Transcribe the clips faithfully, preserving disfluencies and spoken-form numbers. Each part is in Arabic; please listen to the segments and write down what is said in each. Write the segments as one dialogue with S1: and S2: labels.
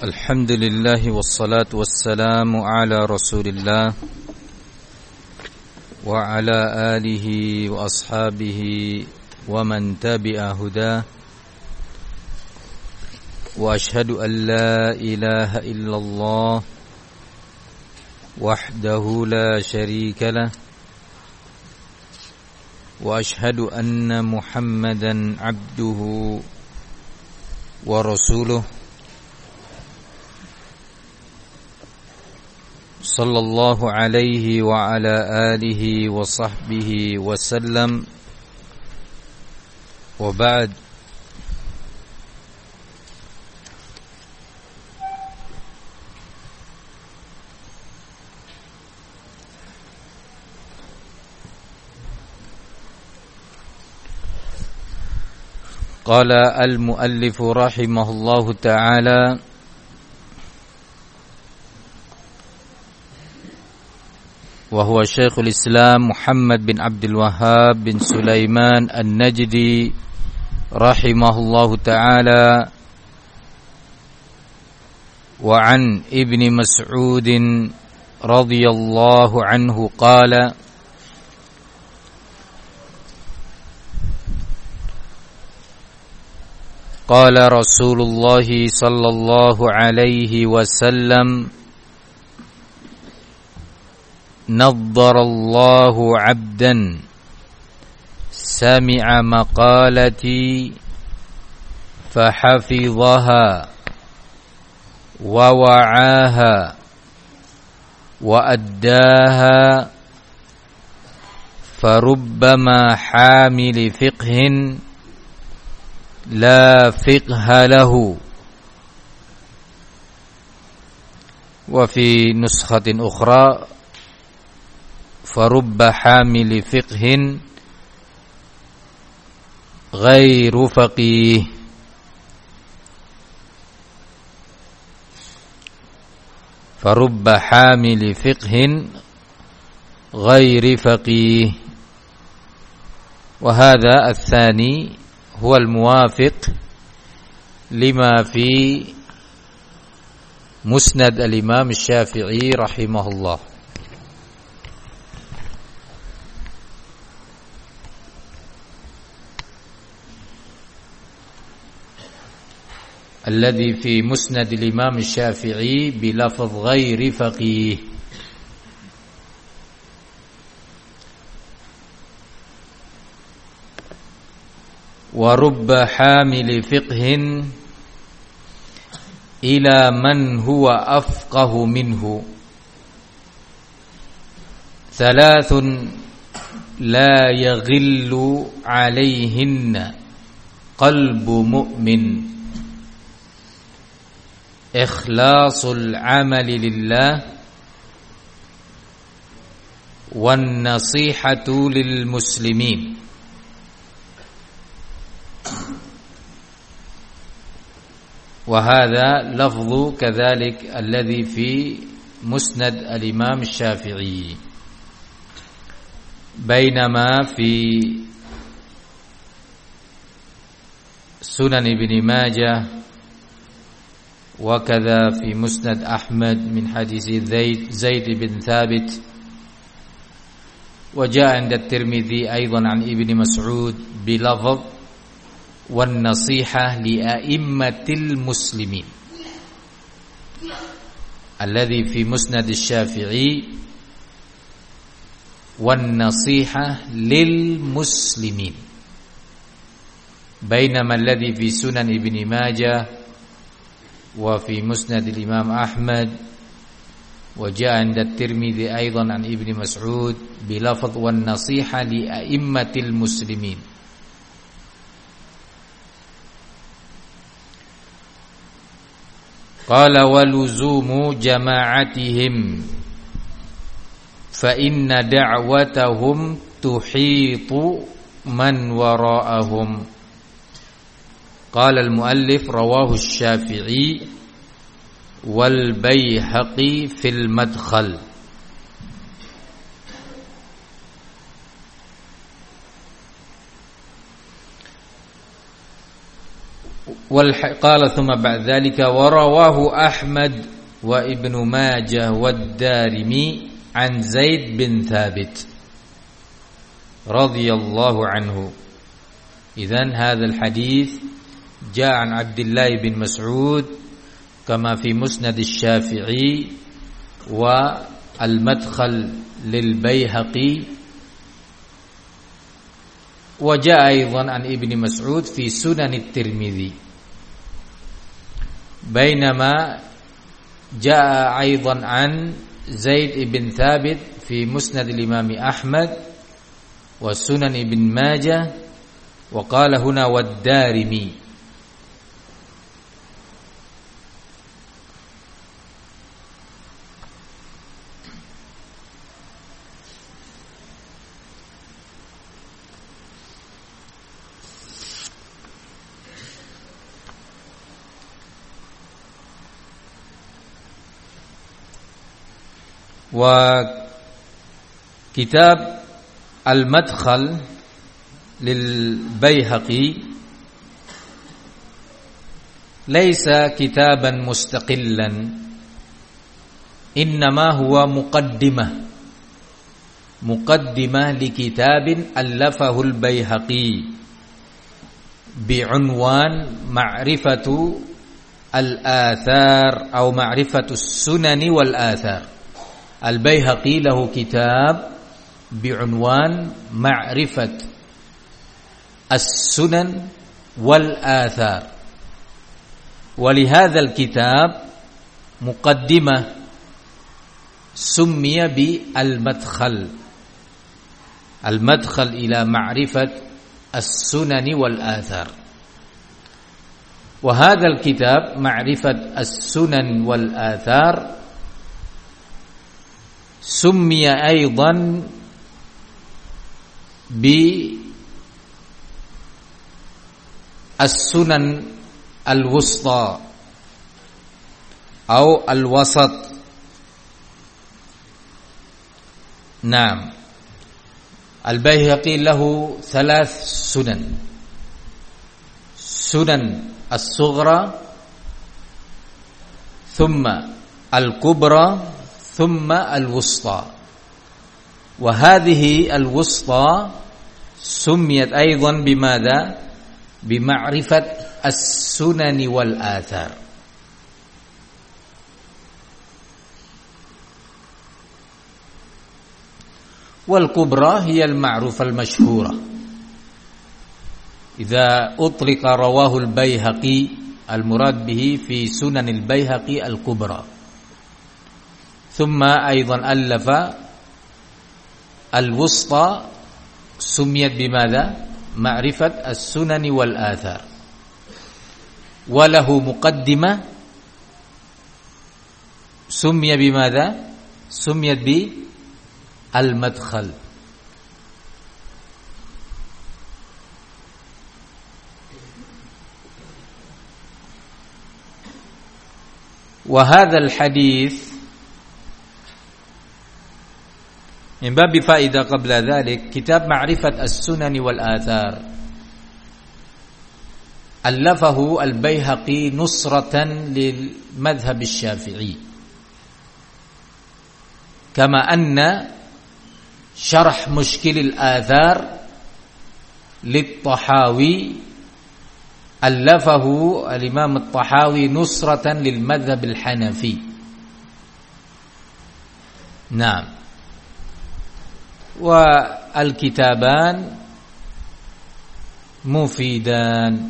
S1: الحمد لله والصلاة والسلام على رسول الله وعلى آله وأصحابه ومن تبع هداه وأشهد أن لا إله إلا الله وحده لا شريك له وأشهد أن محمدا عبده ورسوله صلى الله عليه وعلى آله وصحبه وسلم وبعد. قال المؤلف رحمه الله تعالى: وهو شيخ الإسلام محمد بن عبد الوهاب بن سليمان النجدي رحمه الله تعالى، وعن ابن مسعود رضي الله عنه قال: قال رسول الله صلى الله عليه وسلم: نضر الله عبدا سمع مقالتي فحفظها ووعاها وأداها فربما حامل فقه لا فقه له. وفي نسخة أخرى: فرب حامل فقه غير فقيه. فرب حامل فقه غير فقيه. وهذا الثاني هو الموافق لما في مسند الإمام الشافعي رحمه الله. الذي في مسند الإمام الشافعي بلفظ غير فقيه. ورب حامل فقه إلى من هو أفقه منه ثلاث لا يغل عليهن قلب مؤمن: إخلاص العمل لله، والنصيحة للمسلمين. وهذا لفظ كذلك الذي في مسند الإمام الشافعي، بينما في سنن ابن ماجه وكذا في مسند أحمد من حديث زيد بن ثابت، وجاء عند الترمذي أيضا عن ابن مسعود بلفظ: والنصيحة لأئمة المسلمين. الذي في مسند الشافعي: والنصيحة للمسلمين، بينما الذي في سنن ابن ماجه وفي مسند الإمام أحمد وجاء عند الترمذي أيضا عن ابن مسعود بلفظ: والنصيحة لأئمة المسلمين. قال: ولزوم جماعتهم فإن دعوتهم تحيط من وراءهم. قال المؤلف: رواه الشافعي والبيهقي في المدخل. qala thumma ba'da dzalika wa rawahu Ahmad wa Ibnu Majah wad Darimi an Zaid bin Thabit radhiyallahu anhu. Idzan hadzal hadits jaa an Abdullah bin Mas'ud kama fi Musnad asy-Syafi'i wa al-Madkhal lil Baihaqi wa jaa aidan an Ibnu Mas'ud fi Sunan at-Tirmidzi. Bainama jaa aidan an Zaid ibn Thabit fi Musnad al-Imam Ahmad wa Sunan Ibn Majah wa qala huna wad-Darimi. Wa kitab Al-Madkhal lil Baihaqi laysa kitaban mustaqillan, innama huwa muqaddimah muqaddimah li kitabin allafahu al-Baihaqi bi'unwan ma'rifatu al-athar aw ma'rifatu as-sunani wal-athar. Al-Baihaqi lahu kitab bi'unwan ma'rifat as-sunan wal-athar. Wa li hadzal kitab muqaddimah summiya bi al-madkhal. Al-madkhal ila ma'rifat as-sunani wal-athar. Wa hadzal kitab ma'rifat as-sunan wal-athar summiya aidan bi as-sunan al-wusta atau al-wasat. Naam. Al-Baihaqi lahu thalath sunan. Sunan as-sughra, thumma al-kubra, thumma al-wusta. Wa hadhihi al-wusta summiyat aidan bimadha? Bima'rifat as-sunani wal athar. Wal kubra hiya al-ma'rufah al-mashhurah. Idza utliqa rawahu al-Baihaqi al-murad bihi fi sunan al-Baihaqi al-kubra. Thumma aidan allafa al-wusta sumiyat bimadha? Ma'rifat as-sunani wal athar. Wa lahu muqaddimah sumiyat bimadha? Sumiyat bi al-madkhal. Wa hadzal hadits min babi faidah qabla dhalik kitab ma'rifat as-sunani wal athar allafahu al-Baihaqi nusratan lil madhhab asy-Syafi'i kama anna syarh mushkil al-athar lit-Tahawi allafahu al-Imam at-Tahawi nusratan lil madhhab al-Hanafi. Naam. Wa al-kitaban mufidan.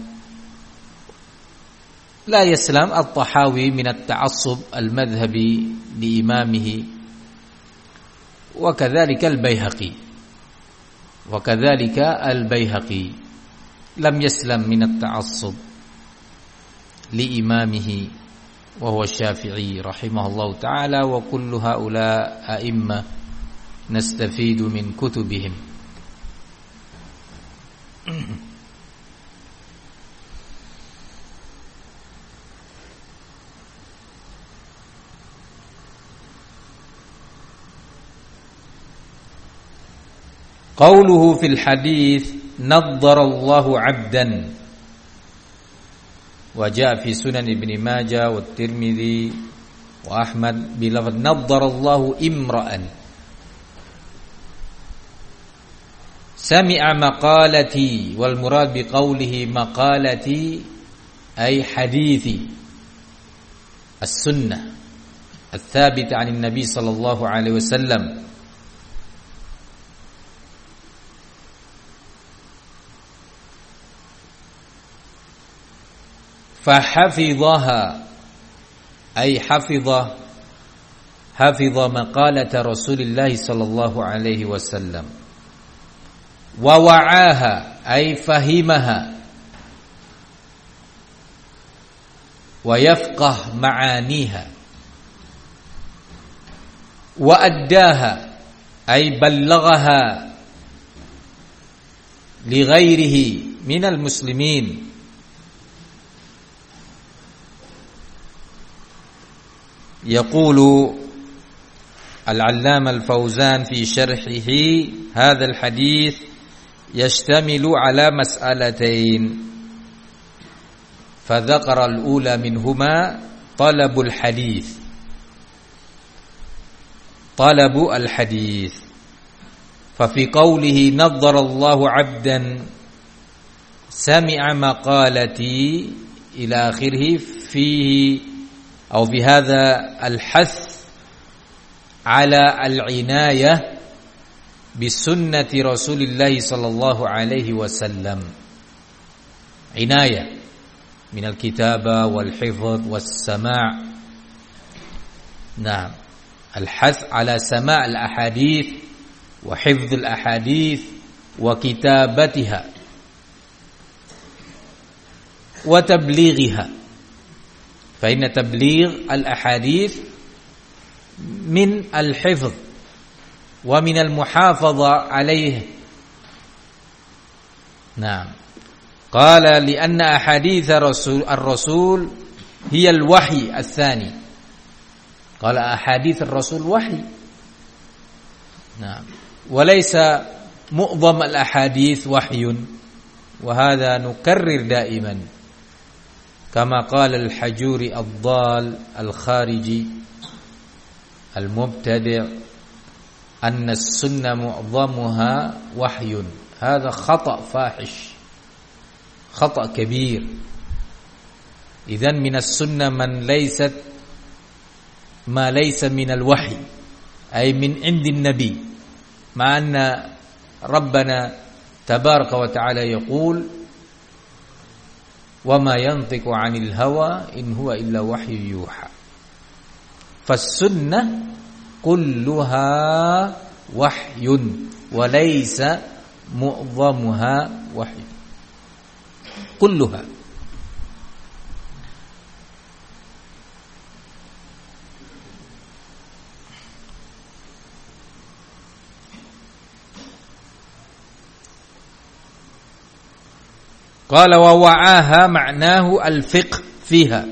S1: La yaslam at-Tahawi min at-ta'assub al-madhhabi li imamihi wa kadzalika al-Baihaqi wa kadzalika al-Baihaqi lam yaslam min at-ta'assub li imamihi wa huwa Syafi'i rahimahullahu ta'ala wa kullu haula a'imma nastafidu min kutubihim. Qauluhu fil hadis naddarallahu 'abdan وجاء في سنن ابن ماجه والترمذي وأحمد بلفظ نضر الله امرأ سمع مقالتي، والمراد بقوله مقالتي أي حديثي السنة الثابتة عن النبي صلى الله عليه وسلم. فحفظها أي حفظ حفظ مقالة رسول الله صلى الله عليه وسلم. ووعاها أي فهمها ويفقه معانيها. وأداها أي بلغها لغيره من المسلمين. يقول العلامة الفوزان في شرحه هذا الحديث يشتمل على مسألتين، فذكر الأولى منهما طلب الحديث طلب الحديث ففي قوله نظر الله عبدا سمع مقالتي إلى آخره فيه أو في هذا الحث على العناية بسنة رسول الله صلى الله عليه وسلم، عناية من الكتابة والحفظ والسماع. نعم، الحث على سماع الأحاديث وحفظ الأحاديث وكتابتها وتبليغها، فإن تبليغ الأحاديث من الحفظ ومن المحافظة عليه. نعم، قال لأن أحاديث الرسول, الرسول هي الوحي الثاني. قال أحاديث الرسول وحي. نعم، وليس معظم الأحاديث وحي، وهذا نكرر دائما كما قال الحجوري الضال الخارجي المبتدع أن السنة معظمها وحي. هذا خطأ فاحش، خطأ كبير. إذن من السنة من ليست ما ليس من الوحي، أي من عند النبي، مع أن ربنا تبارك وتعالى يقول وما ينطق عن الهوى إن هو إلا وحي يوحى. فالسنة كلها وحي وليس معظمها وحي، كلها. قال ووعاها معناه الفقه فيها،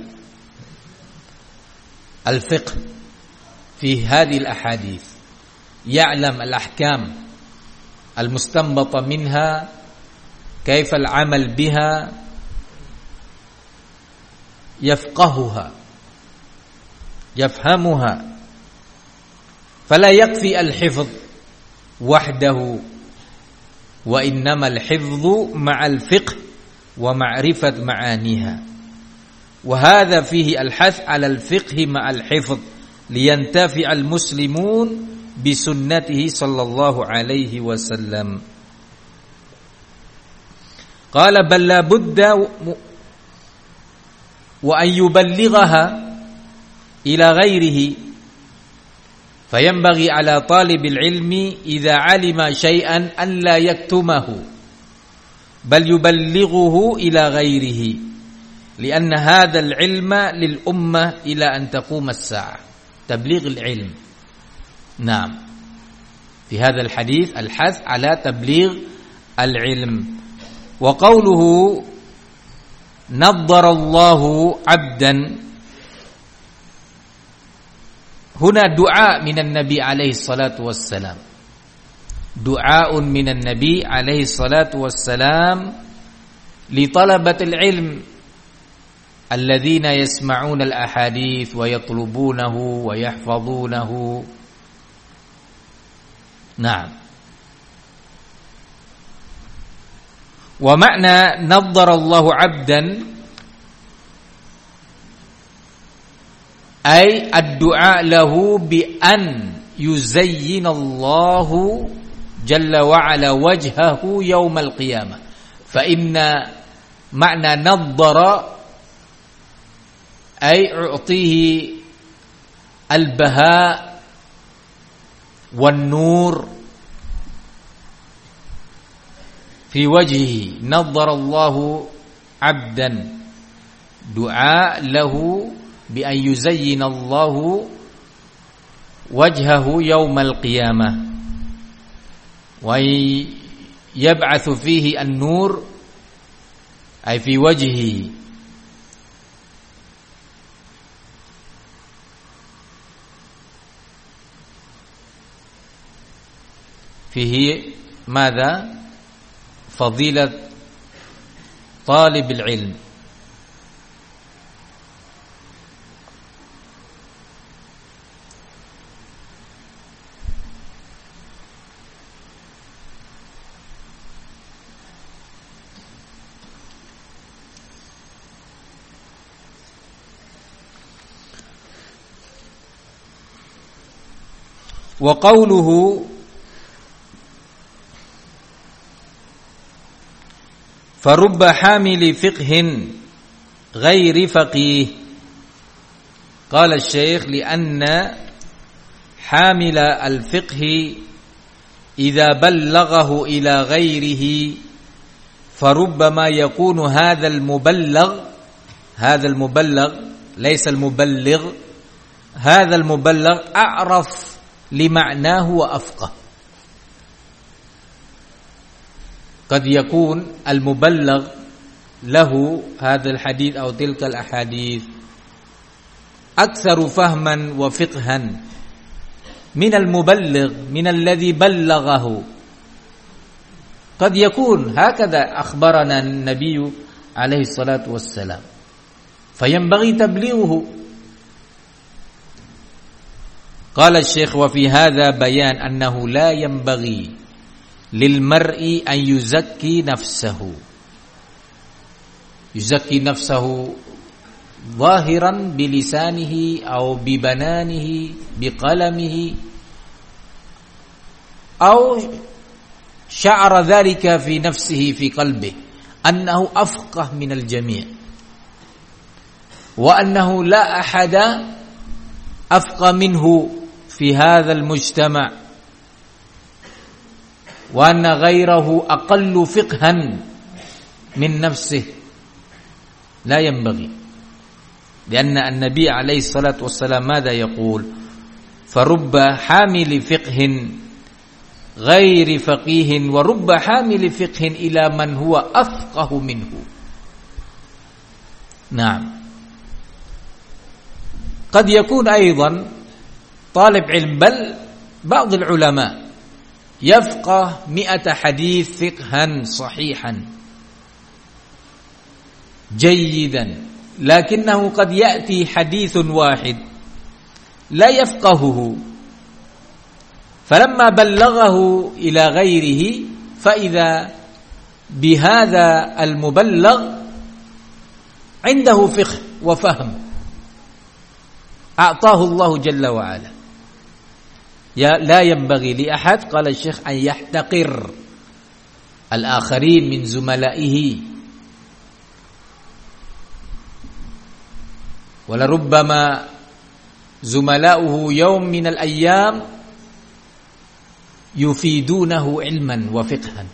S1: الفقه في هذه الأحاديث، يعلم الأحكام المستنبطة منها، كيف العمل بها، يفقهها يفهمها. فلا يكفي الحفظ وحده، وإنما الحفظ مع الفقه ومعرفة معانيها. وهذا فيه الحث على الفقه مع الحفظ لينتفع المسلمون بسنته صلى الله عليه وسلم. قال بل لا بد وأن يبلغها إلى غيره، فينبغي على طالب العلم إذا علم شيئا أن لا يكتمه بل يبلغه إلى غيره، لأن هذا العلم للأمة إلى أن تقوم الساعة، تبليغ العلم. نعم، في هذا الحديث الحث على تبليغ العلم. وقوله نضر الله عبدا هنا دعاء من النبي عليه الصلاة والسلام، دعاء من النبي عليه الصلاة والسلام لطلبة العلم alladzina yasma'una al-ahadits wa yatlubunahu wa yahfazunahu. Naam. Wa makna naddara Allahu 'abdan ay ad-du'a lahu bi an yuzayyina Allahu jalla wa ala wajhahu yaumal qiyamah. Fa inna makna naddara ay u'tihi al-baha wan nur fi wajhihi. Naddara Allahu 'abdan, du'a lahu bi an yuzayyina Allahu wajhahu yaumal qiyamah wa yab'atsu fihi an-nur ay fi wajhihi. Fihi madza? Fadilat talib al-ilm. Wa qawluhu farubba hamili fiqhin ghairi faqih. Qala asy-syekh li'anna hamila al-fiqhi idza ballaghahu ila ghairihi farubbama yakunu hadha al-muballagh hadha al-muballagh laysa al-muballigh hadha al-muballagh a'raf lima'nahu wa afqah. Qad yakun al-muballagh lahu hadha al-hadith aw tilka al-ahadith aktsaru fahman wa fiqhan min al-muballigh min alladhi ballaghahu. Qad yakun hakadha akhbarana an-nabiy alayhi salatu wassalam fayanbaghi tablighuhu. Qala asy-syekh wa fi hadza bayan annahu la yanbaghi lil mar'i an yuzakki nafsahu. Yuzakki nafsahu zahiran bilisanihi aw bibananihi biqalamihi aw sya'ara dhalika fi nafsihi fi qalbihi annahu afqah min al-jami' wa annahu la ahada afqah minhu في هذا المجتمع وأن غيره أقل فقها من نفسه. لا ينبغي، لأن النبي عليه الصلاة والسلام ماذا يقول؟ فرب حامل فقه غير فقيه ورب حامل فقه إلى من هو أفقه منه. نعم. قد يكون أيضا طالب علم بل بعض العلماء يفقه مئة حديث فقها صحيحا جيدا، لكنه قد يأتي حديث واحد لا يفقهه، فلما بلغه إلى غيره فإذا بهذا المبلغ عنده فقه وفهم أعطاه الله جل وعلا. يا لا ينبغي لأحد قال الشيخ أن يحتقر الآخرين من زملائه، ولربما زملاؤه يوم من الأيام يفيدونه علما وفقها.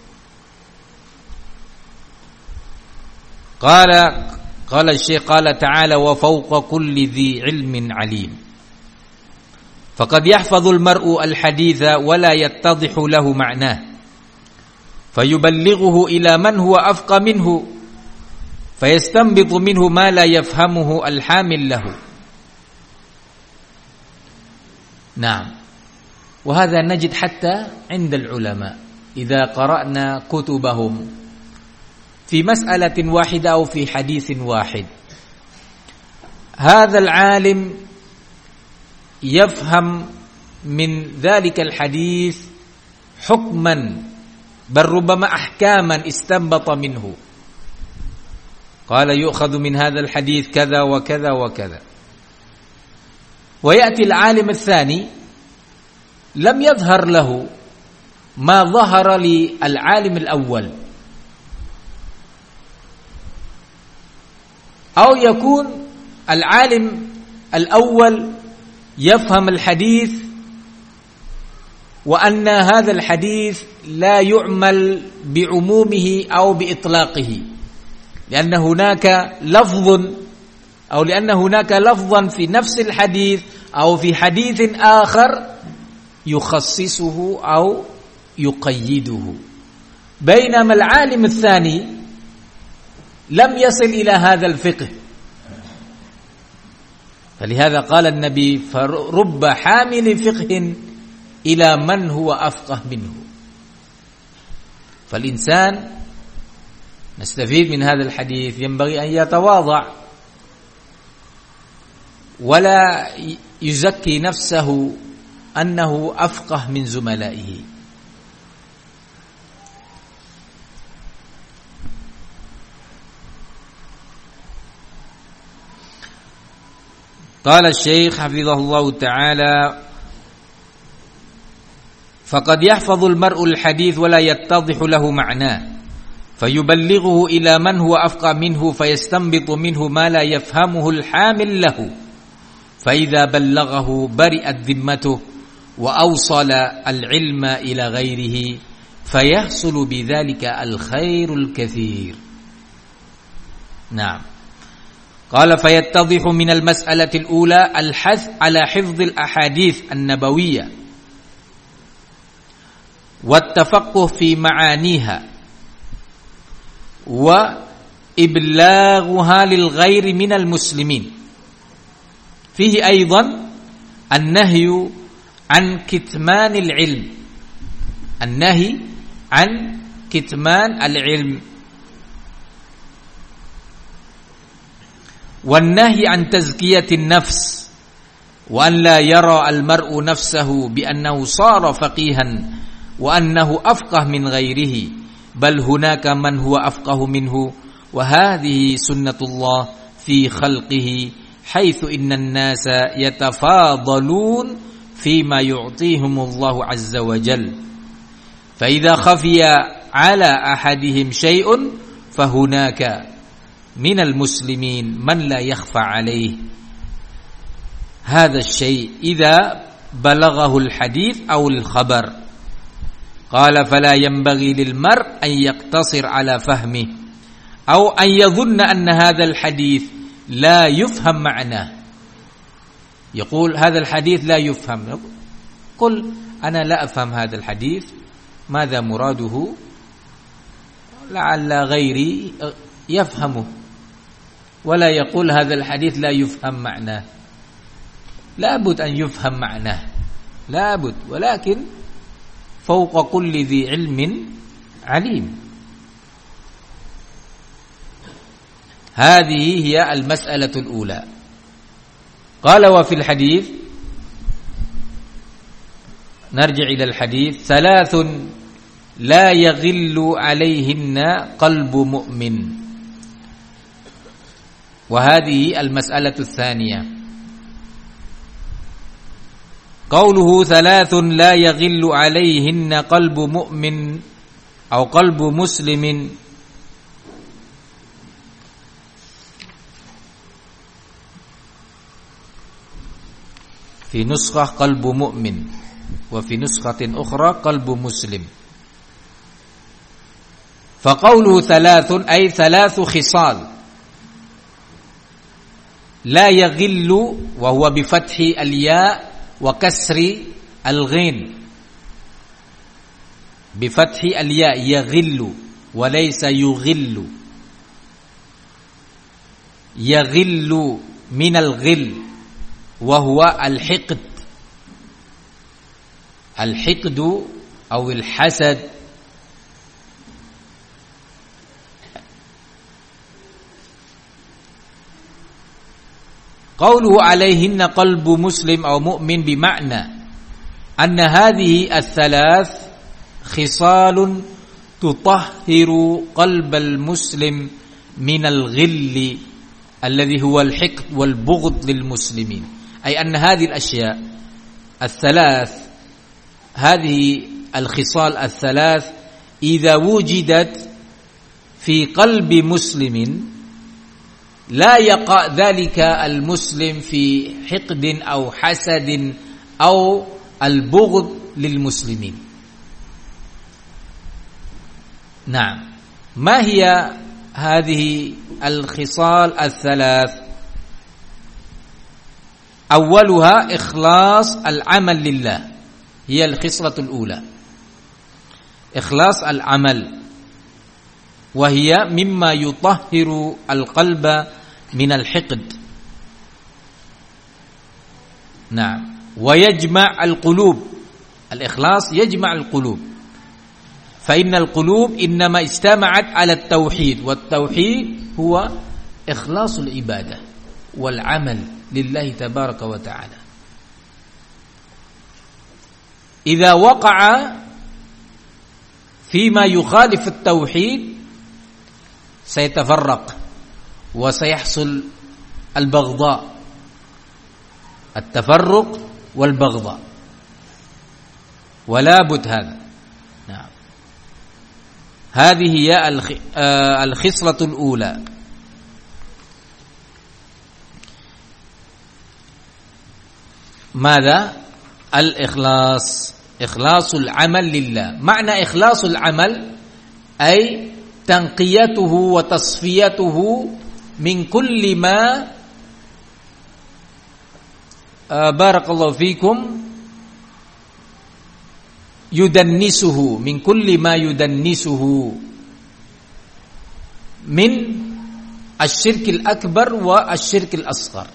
S1: قال قال الشيخ قال تعالى وفوق كل ذي علم عليم. فقد يحفظ المرء الحديث ولا يتضح له معناه فيبلغه إلى من هو أفقى منه فيستنبط منه ما لا يفهمه الحامل له. نعم. وهذا نجد حتى عند العلماء إذا قرأنا كتبهم في مسألة واحدة أو في حديث واحد هذا العالم يفهم من ذلك الحديث حكما بل ربما أحكاما استنبط منه، قال يؤخذ من هذا الحديث كذا وكذا وكذا. ويأتي العالم الثاني لم يظهر له ما ظهر للعالم الأول، أو يكون العالم الأول يفهم الحديث وأن هذا الحديث لا يعمل بعمومه أو بإطلاقه، لأن هناك لفظ أو لأن هناك لفظا في نفس الحديث أو في حديث آخر يخصصه أو يقيده، بينما العالم الثاني لم يصل إلى هذا الفقه. فلهذا قال النبي: فرب حامل فقه إلى من هو أفقه منه. فالإنسان نستفيد من هذا الحديث ينبغي أن يتواضع ولا يزكي نفسه أنه أفقه من زملائه. قال الشيخ حفظه الله تعالى: فقد يحفظ المرء الحديث ولا يتضح له معناه فيبلغه إلى من هو أفقه منه فيستنبط منه ما لا يفهمه الحامل له، فإذا بلغه برئت ذمته وأوصل العلم إلى غيره فيحصل بذلك الخير الكثير. نعم. قال: فيتضح من المسألة الأولى الحث على حفظ الأحاديث النبوية والتفقه في معانيها وإبلاغها للغير من المسلمين. فيه أيضا النهي عن كتمان العلم، النهي عن كتمان العلم، والنهي عن تزكية النفس، وأن لا يرى المرء نفسه بأنه صار فقيها وأنه أفقه من غيره، بل هناك من هو أفقه منه، وهذه سنة الله في خلقه، حيث إن الناس يتفاضلون فيما يعطيهم الله عز وجل، فإذا خفي على أحدهم شيء فهناك من المسلمين من لا يخفى عليه هذا الشيء إذا بلغه الحديث أو الخبر. قال: فلا ينبغي للمرء أن يقتصر على فهمه أو أن يظن أن هذا الحديث لا يفهم معناه. يقول هذا الحديث لا يفهم، قل أنا لا أفهم هذا الحديث، ماذا مراده؟ لعل غيري يفهمه. ولا يقول هذا الحديث لا يفهم معناه، لابد أن يفهم معناه، لابد، ولكن فوق كل ذي علم عليم. هذه هي المسألة الأولى. قال: وفي الحديث، نرجع إلى الحديث: ثلاث لا يغل عليهن قلب مؤمن. وهذه المسألة الثانية. قوله ثلاث لا يغل عليهن قلب مؤمن أو قلب مسلم، في نسخة قلب مؤمن وفي نسخة أخرى قلب مسلم. فقوله ثلاث أي ثلاث خصال لا يغل، وهو بفتح الياء وكسر الغين، بفتح الياء يغل وليس يغل، يغل من الغل وهو الحقد، الحقد أو الحسد. Qauluhu alaihinna qalbu muslim aw mu'min bima'na anna hadhihi ats-thalath khisalun tutahhiru qalbal muslim minal ghilli alladhi huwa al-hiqd wal bughd lil muslimin. Ay anna hadhihi al-ashya' ats-thalath hadhihi al-khisal ats-thalath idza wujidat fi qalbi muslimin لا يقع ذلك المسلم في حقد أو حسد أو البغض للمسلمين. نعم. ما هي هذه الخصال الثلاث؟ أولها إخلاص العمل لله، هي الخصلة الأولى، إخلاص العمل، وهي مما يطهر القلب من الحقد. نعم. ويجمع القلوب، الإخلاص يجمع القلوب، فإن القلوب إنما اجتمعت على التوحيد، والتوحيد هو إخلاص العبادة والعمل لله تبارك وتعالى. إذا وقع فيما يخالف التوحيد سيتفرق وسيحصل البغضاء، التفرق والبغضاء، ولا بد هذا. نعم. هذه هي الخصلة الأولى. ماذا؟ الإخلاص، إخلاص العمل لله. معنى إخلاص العمل أي تنقيته وتصفيته من كل ما بارك الله فيكم يدنسه، من كل ما يدنسه من الشرك الأكبر والشرك الأصغر.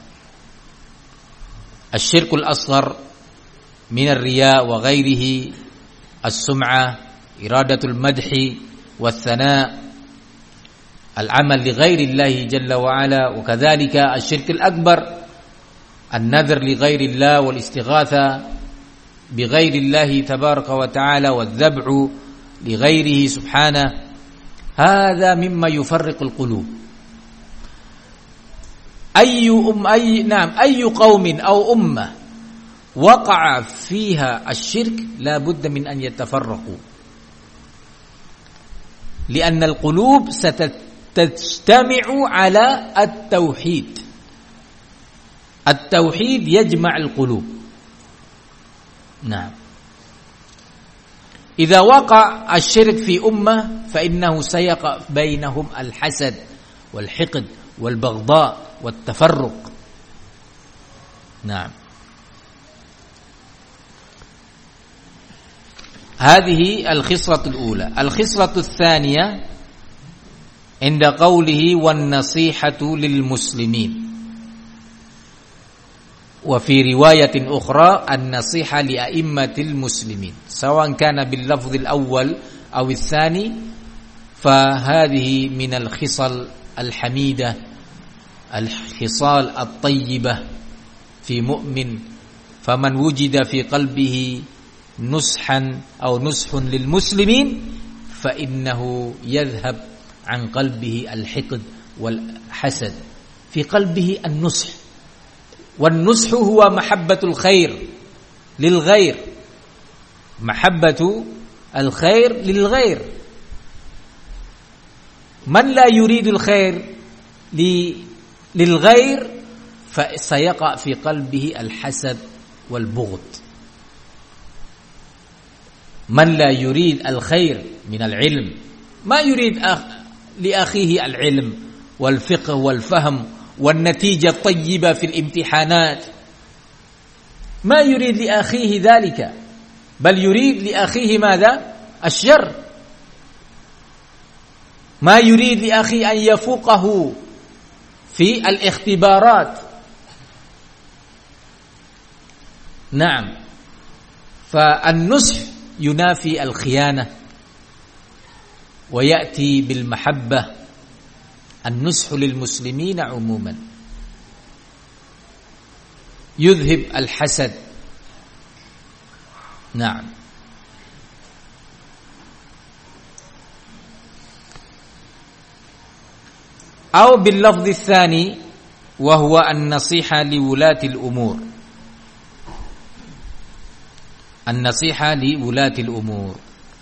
S1: الشرك الأصغر من الرياء وغيره، السمعة، إرادة المدح والثناء، العمل لغير الله جل وعلا، وكذلك الشرك الأكبر النذر لغير الله والاستغاثة بغير الله تبارك وتعالى والذبح لغيره سبحانه. هذا مما يفرق القلوب. أي أم أي نعم أي قوم أو أمة وقع فيها الشرك لا بد من أن يتفرقوا، لأن القلوب ستجتمع على التوحيد. التوحيد يجمع القلوب. نعم. إذا وقع الشرك في أمة فإنه سيقع بينهم الحسد والحقد والبغضاء والتفرق. نعم. هذه الخصلة الأولى. الخصلة الثانية عند قوله والنصيحة للمسلمين، وفي رواية أخرى النصيحة لأئمة المسلمين، سواء كان باللفظ الأول أو الثاني، فهذه من الخصال الحميدة، الخصال الطيبة في مؤمن. فمن وجد في قلبه نصحا أو نصح للمسلمين فإنه يذهب عن قلبه الحقد والحسد، في قلبه النصح، والنصح هو محبة الخير للغير، محبة الخير للغير. من لا يريد الخير للغير فسيقع في قلبه الحسد والبغض. من لا يريد الخير من العلم، ما يريد لأخيه العلم والفقه والفهم والنتيجة الطيبة في الامتحانات، ما يريد لأخيه ذلك، بل يريد لأخيه ماذا؟ الشر. ما يريد لأخيه أن يفوقه في الاختبارات. نعم. فالنصح ينافي الخيانة ويأتي بالمحبة، النصح للمسلمين عموما. yudhib al-hasad. Naam. Atau bil lafdz tsani wa huwa an-nasiha li wulati al-umur. An-nasiha li wulati al-umur.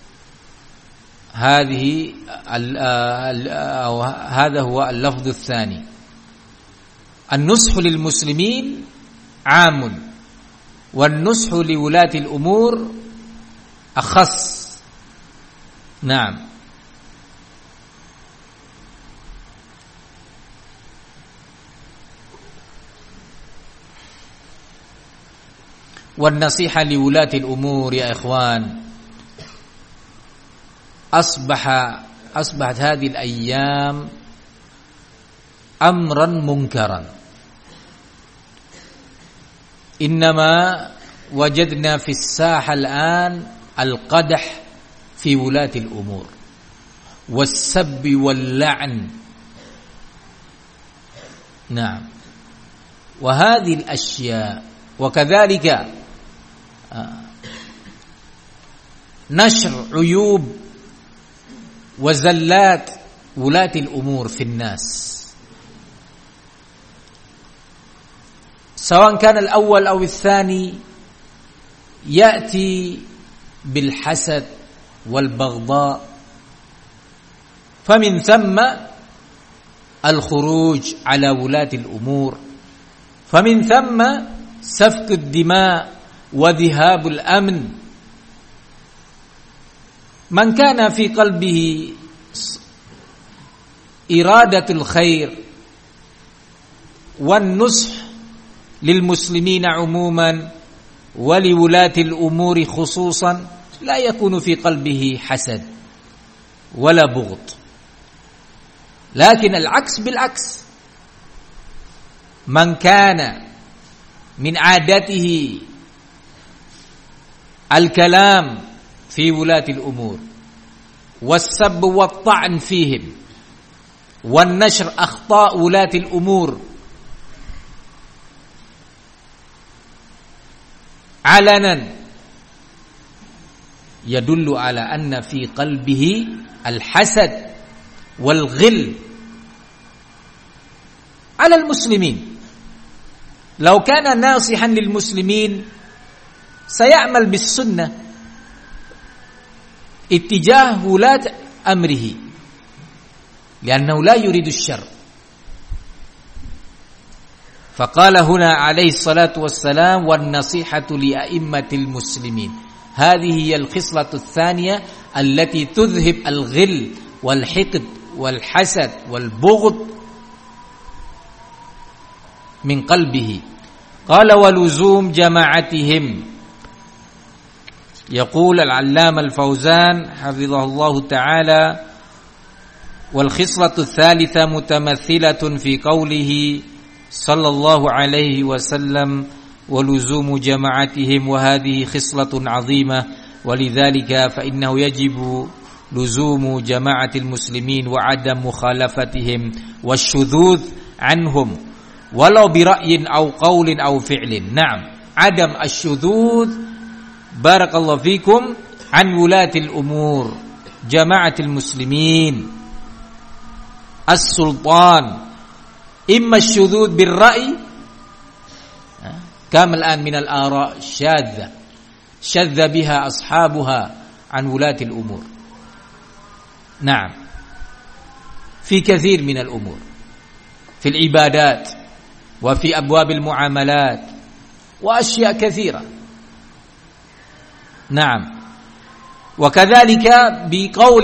S1: هذه أو هذا هو اللفظ الثاني. النصح للمسلمين عام والنصح لولاة الأمور أخص. نعم. والنصيحة لولاة الأمور يا إخوان أصبح أصبحت هذه الأيام أمرا منكرا. إنما وجدنا في الساحة الآن القدح في ولاة الأمور والسب واللعن. نعم. وهذه الأشياء وكذلك نشر عيوب وزلات ولاة الأمور في الناس، سواء كان الأول أو الثاني، يأتي بالحسد والبغضاء، فمن ثم الخروج على ولاة الأمور، فمن ثم سفك الدماء وذهاب الأمن. من كان في قلبه إرادة الخير والنصح للمسلمين عموما ولولاة الأمور خصوصا لا يكون في قلبه حسد ولا بغض، لكن العكس بالعكس، من كان من عادته الكلام في ولاة الأمور والسب والطعن فيهم والنشر أخطاء ولاة الأمور علنا، يدل على أن في قلبه الحسد والغل على المسلمين. لو كان ناصحا للمسلمين سيعمل بالسنة اتجاه ولاة أمره لأنه لا يريد الشر. فقال هنا عليه الصلاة والسلام والنصيحة لأئمة المسلمين. هذه هي الخصلة الثانية التي تذهب الغل والحقد والحسد والبغض من قلبه. قال ولزوم جماعتهم. يقول العلامة الفوزان حفظه الله تعالى والخصلة الثالثة متمثلة في قوله صلى الله عليه وسلم ولزوم جماعتهم، وهذه خصلة عظيمة، ولذلك فإنه يجب لزوم جماعة المسلمين وعدم مخالفتهم والشذوذ عنهم ولو برأي أو قول أو فعل. نعم، عدم الشذوذ بارك الله فيكم عن ولاة الأمور، جماعة المسلمين، السلطان، إما الشذوذ بالرأي كما الآن من الآراء الشاذة شذ بها أصحابها عن ولاة الأمور. نعم، في كثير من الأمور، في العبادات وفي أبواب المعاملات وأشياء كثيرة. نعم، وكذلك بقول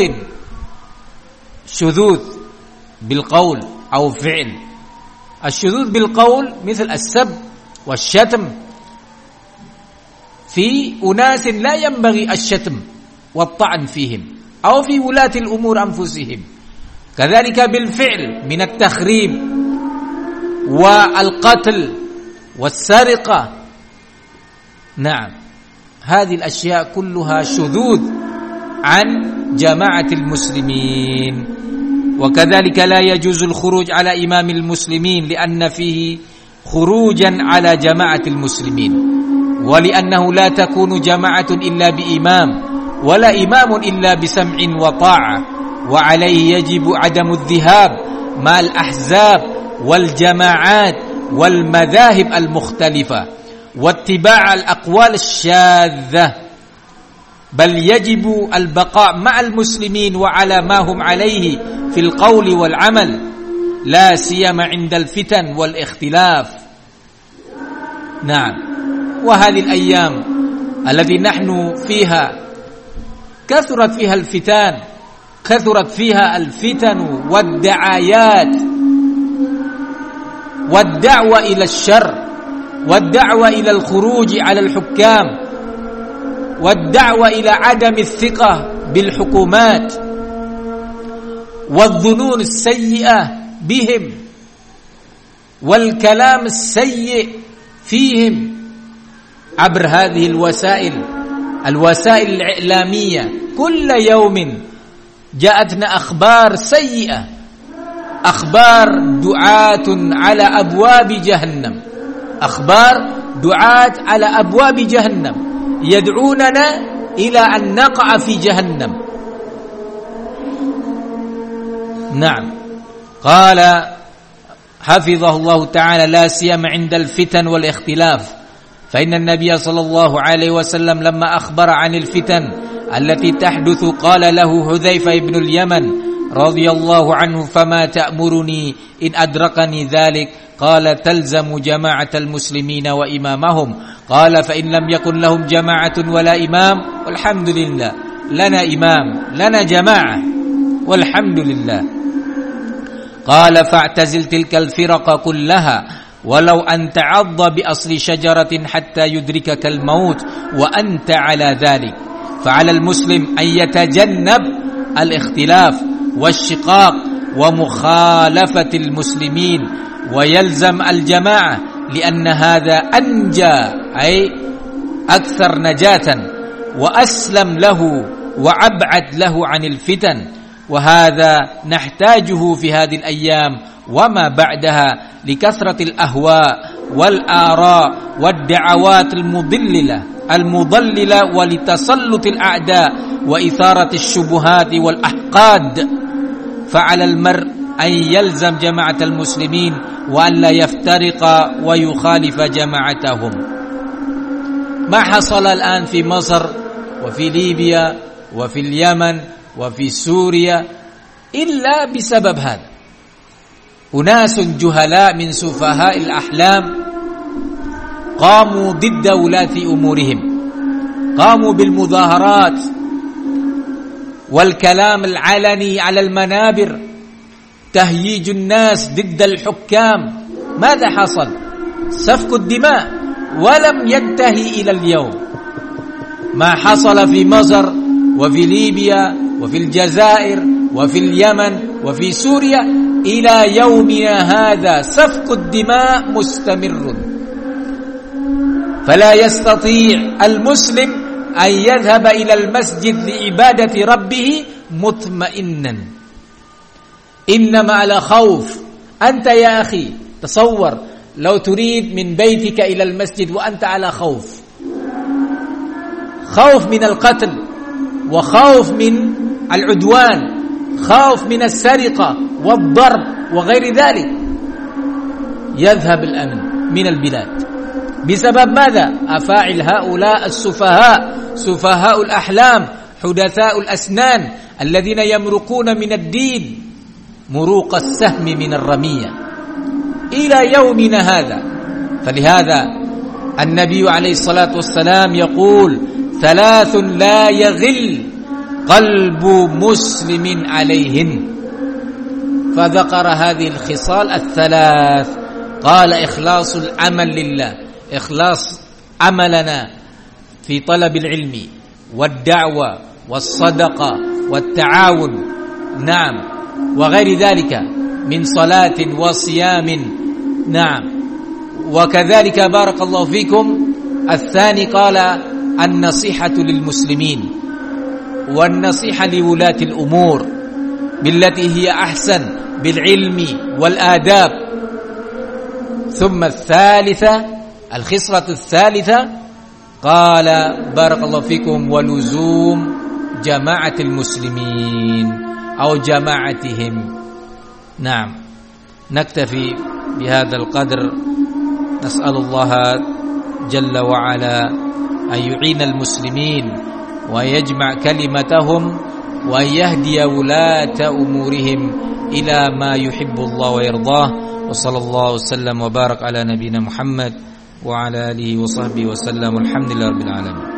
S1: شذوذ بالقول أو فعل. الشذوذ بالقول مثل السب والشتم في أناس لا ينبغي الشتم والطعن فيهم أو في ولاة الأمور أنفسهم. كذلك بالفعل من التخريب والقتل والسرقة. نعم، هذه الأشياء كلها شذوذ عن جماعة المسلمين. وكذلك لا يجوز الخروج على إمام المسلمين لأن فيه خروجا على جماعة المسلمين، ولأنه لا تكون جماعة إلا بإمام، ولا إمام إلا بسمع وطاعة، وعليه يجب عدم الذهاب مع الأحزاب والجماعات والمذاهب المختلفة واتباع الأقوال الشاذة، بل يجب البقاء مع المسلمين وعلى ما هم عليه في القول والعمل، لا سيما عند الفتن والاختلاف. نعم، وهذه الأيام التي نحن فيها كثرت فيها الفتن، كثرت فيها الفتن والدعايات والدعوة إلى الشر والدعوة إلى الخروج على الحكام والدعوة إلى عدم الثقة بالحكومات والظنون السيئة بهم والكلام السيء فيهم عبر هذه الوسائل الوسائل الإعلامية. كل يوم جاءتنا أخبار سيئة، أخبار دعاة على أبواب جهنم، أخبار دعاة على أبواب جهنم يدعوننا إلى أن نقع في جهنم. نعم، قال حفظه الله تعالى: لا سيما عند الفتن والاختلاف، فإن النبي صلى الله عليه وسلم لما أخبر عن الفتن التي تحدث قال له حذيفة بن اليمن رضي الله عنه: فما تأمرني إن أدركني ذلك؟ قال: تلزم جماعة المسلمين وإمامهم. قال: فإن لم يكن لهم جماعة ولا إمام والحمد لله، لنا إمام لنا جماعة والحمد لله. قال: فاعتزل تلك الفرق كلها ولو أن تعض بأصل شجرة حتى يدركك الموت وأنت على ذلك. فعلى المسلم أن يتجنب الاختلاف والشقاق ومخالفة المسلمين ويلزم الجماعة، لأن هذا أنجى أي أكثر نجاة وأسلم له وأبعد له عن الفتن، وهذا نحتاجه في هذه الأيام وما بعدها لكثرة الأهواء والآراء والدعوات المضللة المضللة ولتسلط الأعداء وإثارة الشبهات والأحقاد. فعلى المرء أن يلزم جماعة المسلمين وأن لا يفترق ويخالف جماعتهم. ما حصل الآن في مصر وفي ليبيا وفي اليمن وفي سوريا إلا بسبب هذا. أناس جهلاء من سفهاء الأحلام قاموا ضد ولاة أمورهم، قاموا بالمظاهرات والكلام العلني على المنابر، تهييج الناس ضد الحكام. ماذا حصل؟ سفك الدماء، ولم ينتهي إلى اليوم. ما حصل في مصر وفي ليبيا وفي الجزائر وفي اليمن وفي سوريا إلى يومنا هذا سفك الدماء مستمر. فلا يستطيع المسلم أن يذهب إلى المسجد لعبادة ربه مطمئنا، إنما على خوف. أنت يا أخي تصور لو تريد من بيتك إلى المسجد وأنت على خوف، خوف من القتل وخوف من العدوان، خوف من السرقة والضرب وغير ذلك، يذهب الأمن من البلاد بسبب ماذا؟ أفاعل هؤلاء السفهاء، سفهاء الأحلام، حدثاء الأسنان، الذين يمرقون من الدين مروق السهم من الرمية إلى يومنا هذا. فلهذا النبي عليه الصلاة والسلام يقول: ثلاث لا يغل قلب مسلم عليهن. فذكر هذه الخصال الثلاث، قال: إخلاص العمل لله، إخلاص عملنا في طلب العلم والدعوة والصدقة والتعاون، نعم، وغير ذلك من صلاة وصيام، نعم. وكذلك بارك الله فيكم الثاني قال: النصيحة للمسلمين والنصيحة لولاة الأمور بالتي هي أحسن بالعلم والآداب. ثم الثالثة الخصلة الثالثة قال بارك الله فيكم ولزوم جماعة المسلمين أو جماعتهم. نعم، نكتفي بهذا القدر. نسأل الله جل وعلا أن يعين المسلمين ويجمع كلمتهم ويهدي ولاة أمورهم إلى ما يحب الله ويرضاه. وصلى الله وسلم وبارك على نبينا محمد وعلى آله وصحبه وسلم. الحمد لله رب العالمين.